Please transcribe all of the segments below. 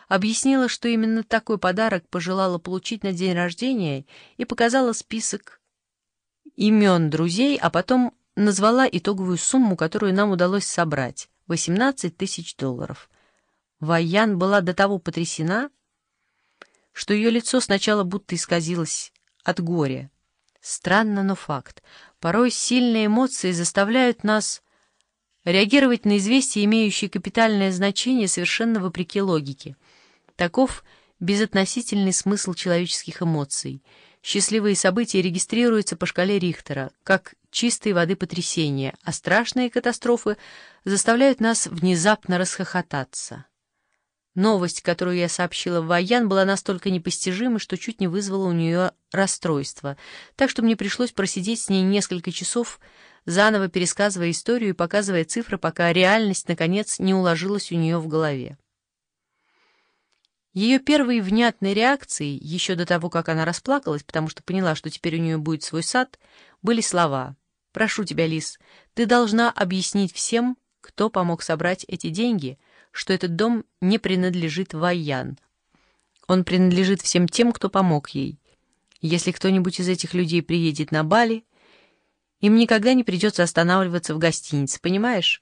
объяснила, что именно такой подарок пожелала получить на день рождения, и показала список имен друзей, а потом назвала итоговую сумму, которую нам удалось собрать — $18 000. Вайян была до того потрясена, что ее лицо сначала будто исказилось от горя. Странно, но факт. Порой сильные эмоции заставляют нас реагировать на известия, имеющие капитальное значение, совершенно вопреки логике. Таков безотносительный смысл человеческих эмоций. Счастливые события регистрируются по шкале Рихтера, как чистой воды потрясения, а страшные катастрофы заставляют нас внезапно расхохотаться. Новость, которую я сообщила Вайян, была настолько непостижима, что чуть не вызвала у нее расстройство, так что мне пришлось просидеть с ней несколько часов, заново пересказывая историю и показывая цифры, пока реальность, наконец, не уложилась у нее в голове. Ее первой внятной реакцией, еще до того, как она расплакалась, потому что поняла, что теперь у нее будет свой сад, были слова: «Прошу тебя, Лиз, ты должна объяснить всем, кто помог собрать эти деньги, что этот дом не принадлежит Вайян. Он принадлежит всем тем, кто помог ей. Если кто-нибудь из этих людей приедет на Бали, им никогда не придется останавливаться в гостинице, понимаешь?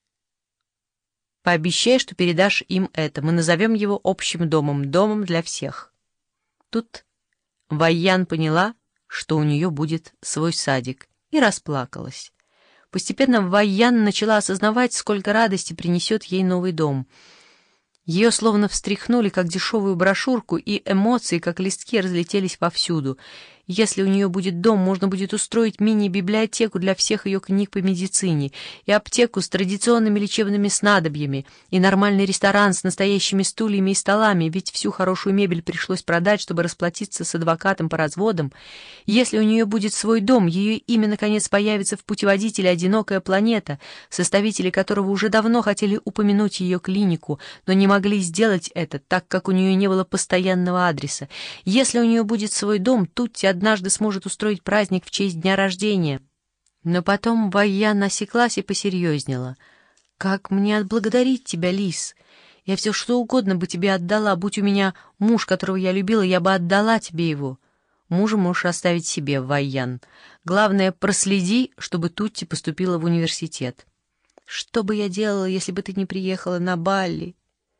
Пообещай, что передашь им это. Мы назовем его общим домом, домом для всех». Тут Вайян поняла, что у нее будет свой садик, и расплакалась. Постепенно Вайян начала осознавать, сколько радости принесет ей новый дом. Ее словно встряхнули, как дешевую брошюрку, и эмоции, как листки, разлетелись повсюду. Если у нее будет дом, можно будет устроить мини-библиотеку для всех ее книг по медицине, и аптеку с традиционными лечебными снадобьями, и нормальный ресторан с настоящими стульями и столами, ведь всю хорошую мебель пришлось продать, чтобы расплатиться с адвокатом по разводам. Если у нее будет свой дом, ее имя, наконец, появится в путеводителе «Одинокая планета», составители которого уже давно хотели упомянуть ее клинику, но не могли сделать это, так как у нее не было постоянного адреса. Если у нее будет свой дом, Тутти однажды сможет устроить праздник в честь дня рождения. Но потом Вайян осеклась и посерьезнела. «Как мне отблагодарить тебя, Лиз? Я все что угодно бы тебе отдала. Будь у меня муж, которого я любила, я бы отдала тебе его». «Мужа можешь оставить себе, Вайян. Главное, проследи, чтобы Тутти поступила в университет». «Что бы я делала, если бы ты не приехала на Балли?»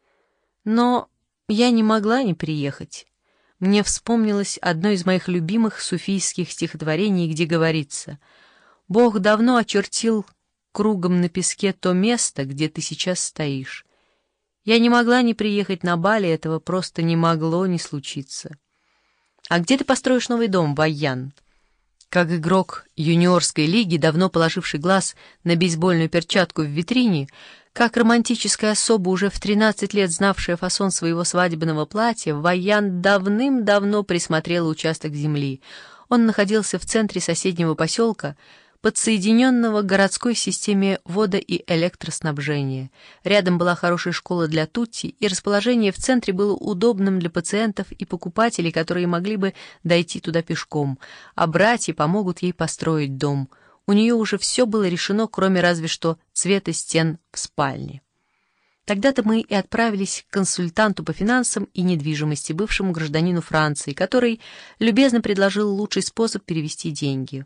Но я не могла не приехать. Мне вспомнилось одно из моих любимых суфийских стихотворений, где говорится: «Бог давно очертил кругом на песке то место, где ты сейчас стоишь. Я не могла не приехать на Бали, этого просто не могло не случиться». «А где ты построишь новый дом, Вайян?» Как игрок юниорской лиги, давно положивший глаз на бейсбольную перчатку в витрине, как романтическая особа, уже в 13 лет знавшая фасон своего свадебного платья, Вайян давным-давно присмотрела участок земли. Он находился в центре соседнего поселка, подсоединенного к городской системе водо- и электроснабжения. Рядом была хорошая школа для Тутти, и расположение в центре было удобным для пациентов и покупателей, которые могли бы дойти туда пешком, а братья помогут ей построить дом. У нее уже все было решено, кроме разве что цвета стен в спальне. Тогда-то мы и отправились к консультанту по финансам и недвижимости, бывшему гражданину Франции, который любезно предложил лучший способ перевести деньги.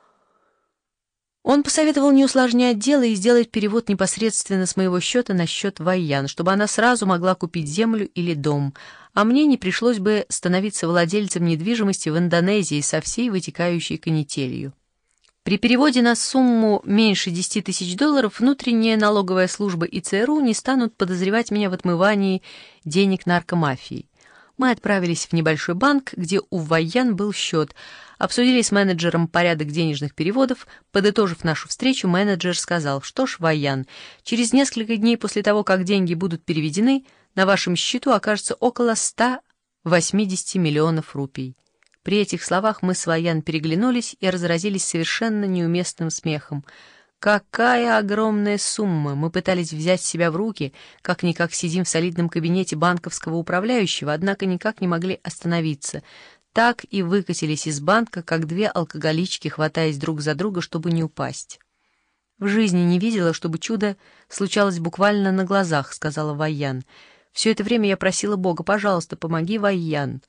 Он посоветовал не усложнять дело и сделать перевод непосредственно с моего счета на счет Вайян, чтобы она сразу могла купить землю или дом, а мне не пришлось бы становиться владельцем недвижимости в Индонезии со всей вытекающей канителью. При переводе на сумму меньше $10 000 внутренняя налоговая служба и ЦРУ не станут подозревать меня в отмывании денег наркомафии. Мы отправились в небольшой банк, где у Вайян был счет, обсудили с менеджером порядок денежных переводов. Подытожив нашу встречу, менеджер сказал: «Что ж, Вайян, через несколько дней после того, как деньги будут переведены, на вашем счету окажется около 180 миллионов рупий». При этих словах мы с Вайян переглянулись и разразились совершенно неуместным смехом. Какая огромная сумма! Мы пытались взять себя в руки, как-никак сидим в солидном кабинете банковского управляющего, однако никак не могли остановиться. Так и выкатились из банка, как две алкоголички, хватаясь друг за друга, чтобы не упасть. «В жизни не видела, чтобы чудо случалось буквально на глазах», — сказала Вайян. Все это время я просила Бога: пожалуйста, помоги, Вайян.